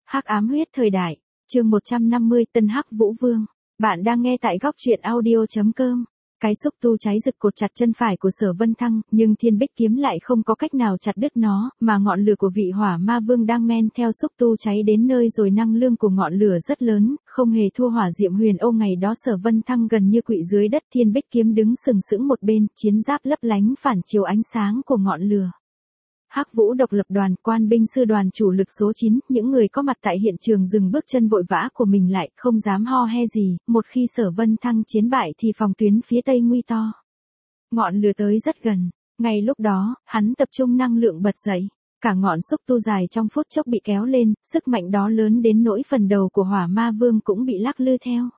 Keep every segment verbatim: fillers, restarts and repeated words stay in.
Hắc ám huyết thời đại, chương một trăm năm mươi Tân Hắc Vũ Vương. Bạn đang nghe tại góc truyện audio chấm com. Cái xúc tu cháy rực cột chặt chân phải của Sở Vân Thăng, nhưng Thiên Bích kiếm lại không có cách nào chặt đứt nó, mà ngọn lửa của vị hỏa ma vương đang men theo xúc tu cháy đến nơi rồi, năng lượng của ngọn lửa rất lớn, không hề thua hỏa diệm huyền ô ngày đó. Sở Vân Thăng gần như quỵ dưới đất, Thiên Bích kiếm đứng sừng sững một bên, chiến giáp lấp lánh phản chiếu ánh sáng của ngọn lửa. Hắc Vũ độc lập đoàn, quan binh sư đoàn chủ lực số chín, những người có mặt tại hiện trường dừng bước chân vội vã của mình lại, không dám ho he gì, một khi Sở Vân Thăng chiến bại thì phòng tuyến phía tây nguy to. Ngọn lửa tới rất gần, ngay lúc đó, hắn tập trung năng lượng bật dậy, cả ngọn xúc tu dài trong phút chốc bị kéo lên, sức mạnh đó lớn đến nỗi phần đầu của hỏa ma vương cũng bị lắc lư theo.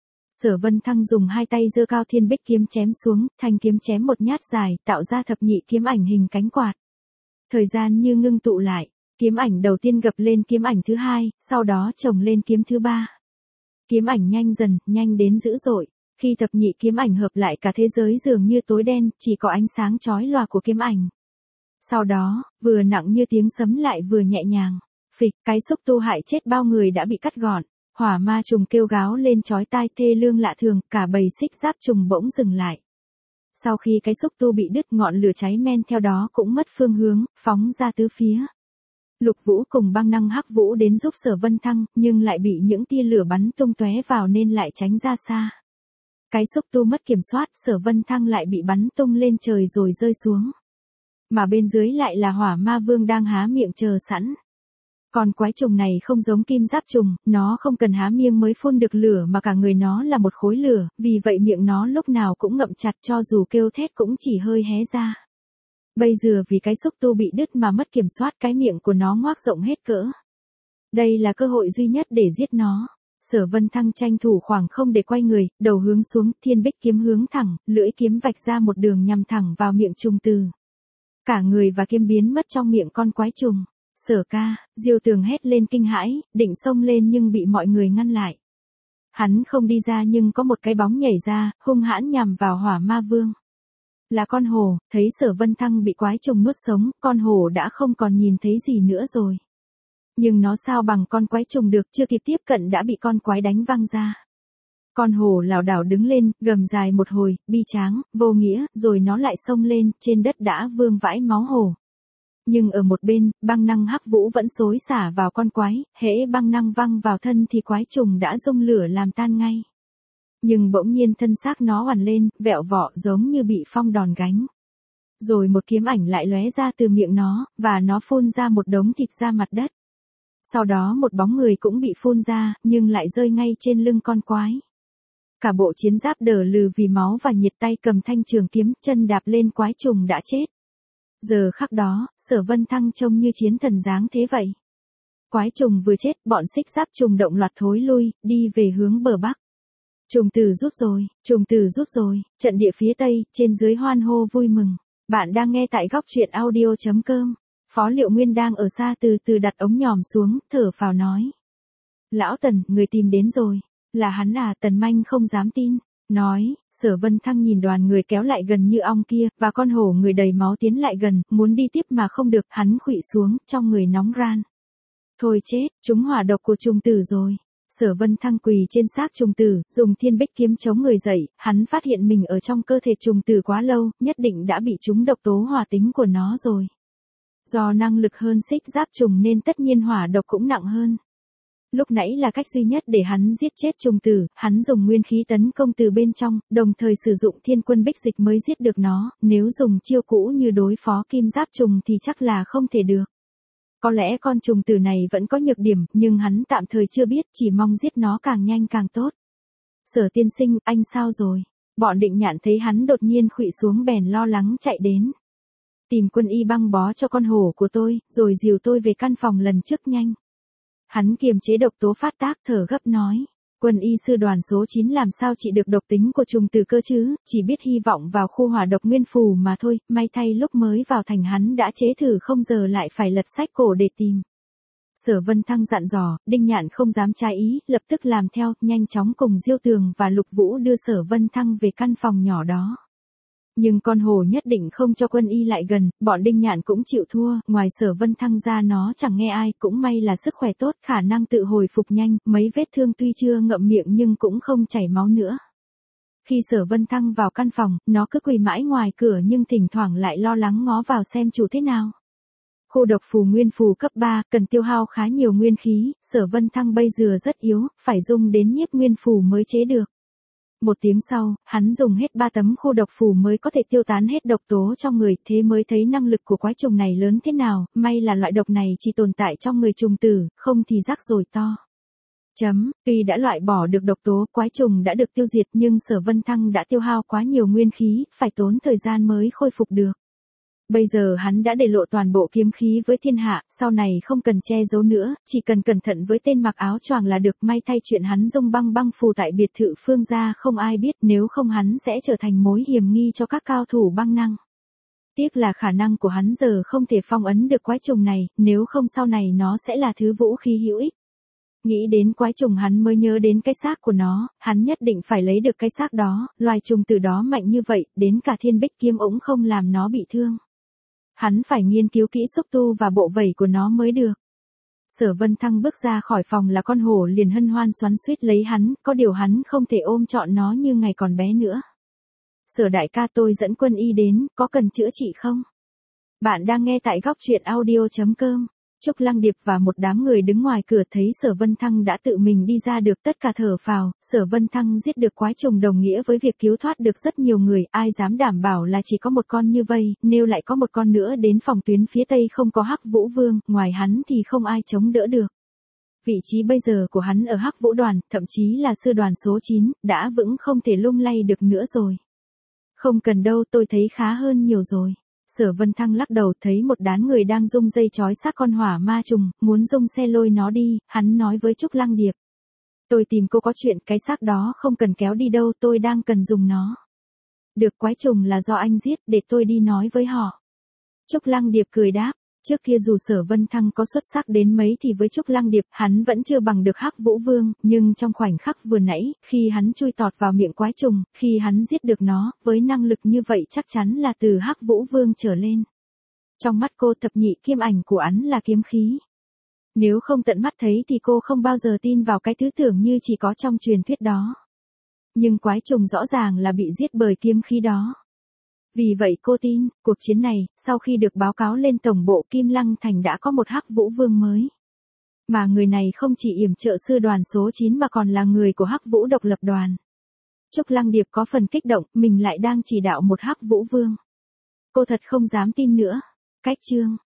Sở Vân Thăng dùng hai tay giơ cao Thiên Bích kiếm chém xuống, thanh kiếm chém một nhát dài, tạo ra thập nhị kiếm ảnh hình cánh quạt. Thời gian như ngưng tụ lại, kiếm ảnh đầu tiên gập lên kiếm ảnh thứ hai, sau đó chồng lên kiếm thứ ba. Kiếm ảnh nhanh dần, nhanh đến dữ dội, khi thập nhị kiếm ảnh hợp lại cả thế giới dường như tối đen, chỉ có ánh sáng chói lòa của kiếm ảnh. Sau đó, vừa nặng như tiếng sấm lại vừa nhẹ nhàng, phịch, cái xúc tu hại chết bao người đã bị cắt gọn, hỏa ma trùng kêu gáo lên chói tai thê lương lạ thường, cả bầy xích giáp trùng bỗng dừng lại. Sau khi cái xúc tu bị đứt, ngọn lửa cháy men theo đó cũng mất phương hướng, phóng ra tứ phía. Lục Vũ cùng băng năng Hắc Vũ đến giúp Sở Vân Thăng, nhưng lại bị những tia lửa bắn tung tóe vào nên lại tránh ra xa. Cái xúc tu mất kiểm soát, Sở Vân Thăng lại bị bắn tung lên trời rồi rơi xuống. Mà bên dưới lại là hỏa ma vương đang há miệng chờ sẵn. Còn quái trùng này không giống kim giáp trùng, nó không cần há miệng mới phun được lửa mà cả người nó là một khối lửa, vì vậy miệng nó lúc nào cũng ngậm chặt, cho dù kêu thét cũng chỉ hơi hé ra. Bây giờ vì cái xúc tu bị đứt mà mất kiểm soát, cái miệng của nó ngoác rộng hết cỡ. Đây là cơ hội duy nhất để giết nó. Sở Vân Thăng tranh thủ khoảng không để quay người, đầu hướng xuống, Thiên Bích kiếm hướng thẳng, lưỡi kiếm vạch ra một đường nhằm thẳng vào miệng trùng từ. Cả người và kiếm biến mất trong miệng con quái trùng. Sở ca, Diêu Tường hét lên kinh hãi, định xông lên nhưng bị mọi người ngăn lại. Hắn không đi ra nhưng có một cái bóng nhảy ra, hung hãn nhằm vào hỏa ma vương. Là con hổ, thấy Sở Vân Thăng bị quái trùng nuốt sống, con hổ đã không còn nhìn thấy gì nữa rồi. Nhưng nó sao bằng con quái trùng được, chưa kịp tiếp cận đã bị con quái đánh văng ra. Con hổ lảo đảo đứng lên, gầm dài một hồi, bi tráng, vô nghĩa, rồi nó lại xông lên, trên đất đã vương vãi máu hổ. Nhưng ở một bên, băng năng Hắc Vũ vẫn xối xả vào con quái, hễ băng năng văng vào thân thì quái trùng đã dung lửa làm tan ngay. Nhưng bỗng nhiên thân xác nó oằn lên, vẹo vọ giống như bị phong đòn gánh. Rồi một kiếm ảnh lại lóe ra từ miệng nó, và nó phun ra một đống thịt ra mặt đất. Sau đó một bóng người cũng bị phun ra, nhưng lại rơi ngay trên lưng con quái. Cả bộ chiến giáp đờ lừ vì máu và nhiệt, tay cầm thanh trường kiếm, chân đạp lên quái trùng đã chết. Giờ khắc đó, Sở Vân Thăng trông như chiến thần dáng thế vậy. Quái trùng vừa chết, bọn xích giáp trùng động loạt thối lui, đi về hướng bờ bắc. Trùng tử rút rồi, trùng tử rút rồi, trận địa phía tây, trên dưới hoan hô vui mừng. Bạn đang nghe tại góc truyện audio chấm com. Phó Liệu Nguyên đang ở xa từ từ đặt ống nhòm xuống, thở phào nói. Lão Tần, người tìm đến rồi. Là hắn à? Tần Manh không dám tin. Nói, Sở Vân Thăng nhìn đoàn người kéo lại gần như ong kia, và con hổ người đầy máu tiến lại gần, muốn đi tiếp mà không được, hắn khuỵu xuống, trong người nóng ran. Thôi chết, chúng hỏa độc của trùng tử rồi. Sở Vân Thăng quỳ trên xác trùng tử, dùng Thiên Bích kiếm chống người dậy, hắn phát hiện mình ở trong cơ thể trùng tử quá lâu, nhất định đã bị trúng độc tố hỏa tính của nó rồi. Do năng lực hơn xích giáp trùng nên tất nhiên hỏa độc cũng nặng hơn. Lúc nãy là cách duy nhất để hắn giết chết trùng tử, hắn dùng nguyên khí tấn công từ bên trong, đồng thời sử dụng thiên quân bích dịch mới giết được nó, nếu dùng chiêu cũ như đối phó kim giáp trùng thì chắc là không thể được. Có lẽ con trùng tử này vẫn có nhược điểm, nhưng hắn tạm thời chưa biết, chỉ mong giết nó càng nhanh càng tốt. Sở tiên sinh, anh sao rồi? Bọn Định Nhạn thấy hắn đột nhiên khuỵu xuống bèn lo lắng chạy đến. Tìm quân y băng bó cho con hổ của tôi, rồi dìu tôi về căn phòng lần trước nhanh. Hắn kiềm chế độc tố phát tác, thở gấp nói. Quân y sư đoàn số chín làm sao trị được độc tính của trùng tử cơ chứ, chỉ biết hy vọng vào khu hỏa độc nguyên phù mà thôi, may thay lúc mới vào thành hắn đã chế thử không giờ lại phải lật sách cổ để tìm. Sở Vân Thăng dặn dò, Đinh Nhạn không dám trái ý, lập tức làm theo, nhanh chóng cùng Diêu Tường và Lục Vũ đưa Sở Vân Thăng về căn phòng nhỏ đó. Nhưng con hổ nhất định không cho Quân Y lại gần, bọn Đinh Nhạn cũng chịu thua, ngoài Sở Vân Thăng ra nó chẳng nghe ai, cũng may là sức khỏe tốt, khả năng tự hồi phục nhanh, mấy vết thương tuy chưa ngậm miệng nhưng cũng không chảy máu nữa. Khi Sở Vân Thăng vào căn phòng, nó cứ quỳ mãi ngoài cửa nhưng thỉnh thoảng lại lo lắng ngó vào xem chủ thế nào. Khu độc phù nguyên phù cấp ba, cần tiêu hao khá nhiều nguyên khí, Sở Vân Thăng bây giờ rất yếu, phải dùng đến nhiếp nguyên phù mới chế được. Một tiếng sau, hắn dùng hết ba tấm khu độc phù mới có thể tiêu tán hết độc tố trong người, thế mới thấy năng lực của quái trùng này lớn thế nào, may là loại độc này chỉ tồn tại trong người trùng tử, không thì rắc rối to. Chấm, tuy đã loại bỏ được độc tố, quái trùng đã được tiêu diệt nhưng Sở Vân Thăng đã tiêu hao quá nhiều nguyên khí, phải tốn thời gian mới khôi phục được. Bây giờ hắn đã để lộ toàn bộ kiếm khí với thiên hạ, sau này không cần che giấu nữa, chỉ cần cẩn thận với tên mặc áo choàng là được, may thay chuyện hắn dùng băng băng phù tại biệt thự Phương gia không ai biết, nếu không hắn sẽ trở thành mối hiểm nghi cho các cao thủ băng năng. Tiếc là khả năng của hắn giờ không thể phong ấn được quái trùng này, nếu không sau này nó sẽ là thứ vũ khí hữu ích. Nghĩ đến quái trùng hắn mới nhớ đến cái xác của nó, hắn nhất định phải lấy được cái xác đó, loài trùng từ đó mạnh như vậy, đến cả thiên bích kiếm ống không làm nó bị thương. Hắn phải nghiên cứu kỹ xúc tu và bộ vảy của nó mới được. Sở Vân Thăng bước ra khỏi phòng là con hổ liền hân hoan xoắn xuýt lấy hắn, có điều hắn không thể ôm trọn nó như ngày còn bé nữa. Sở đại ca, tôi dẫn Quân Y đến, có cần chữa trị không? Bạn đang nghe tại góc truyện audio chấm com. Trúc Lăng Điệp và một đám người đứng ngoài cửa thấy Sở Vân Thăng đã tự mình đi ra được, tất cả thở phào, Sở Vân Thăng giết được quái trùng đồng nghĩa với việc cứu thoát được rất nhiều người, ai dám đảm bảo là chỉ có một con như vây, nếu lại có một con nữa đến phòng tuyến phía tây không có Hắc Vũ Vương, ngoài hắn thì không ai chống đỡ được. Vị trí bây giờ của hắn ở Hắc Vũ đoàn, thậm chí là sư đoàn số chín, đã vững không thể lung lay được nữa rồi. Không cần đâu, tôi thấy khá hơn nhiều rồi. Sở Vân Thăng lắc đầu, thấy một đám người đang rung dây trói xác con hỏa ma trùng, muốn dùng xe lôi nó đi, hắn nói với Trúc Lăng Điệp. Tôi tìm cô có chuyện, cái xác đó không cần kéo đi đâu, tôi đang cần dùng nó. Được, quái trùng là do anh giết, để tôi đi nói với họ. Trúc Lăng Điệp cười đáp. Trước kia dù Sở Vân Thăng có xuất sắc đến mấy thì với Trúc Lăng Điệp hắn vẫn chưa bằng được Hắc Vũ Vương, nhưng trong khoảnh khắc vừa nãy, khi hắn chui tọt vào miệng quái trùng, khi hắn giết được nó, với năng lực như vậy chắc chắn là từ Hắc Vũ Vương trở lên. Trong mắt cô, thập nhị kiếm ảnh của hắn là kiếm khí. Nếu không tận mắt thấy thì cô không bao giờ tin vào cái thứ tưởng như chỉ có trong truyền thuyết đó. Nhưng quái trùng rõ ràng là bị giết bởi kiếm khí đó. Vì vậy cô tin, cuộc chiến này, sau khi được báo cáo lên tổng bộ Kim Lăng Thành đã có một Hắc Vũ Vương mới. Mà người này không chỉ yểm trợ sư đoàn số chín mà còn là người của Hắc Vũ độc lập đoàn. Trúc Lăng Điệp có phần kích động, mình lại đang chỉ đạo một Hắc Vũ Vương. Cô thật không dám tin nữa. Cách chương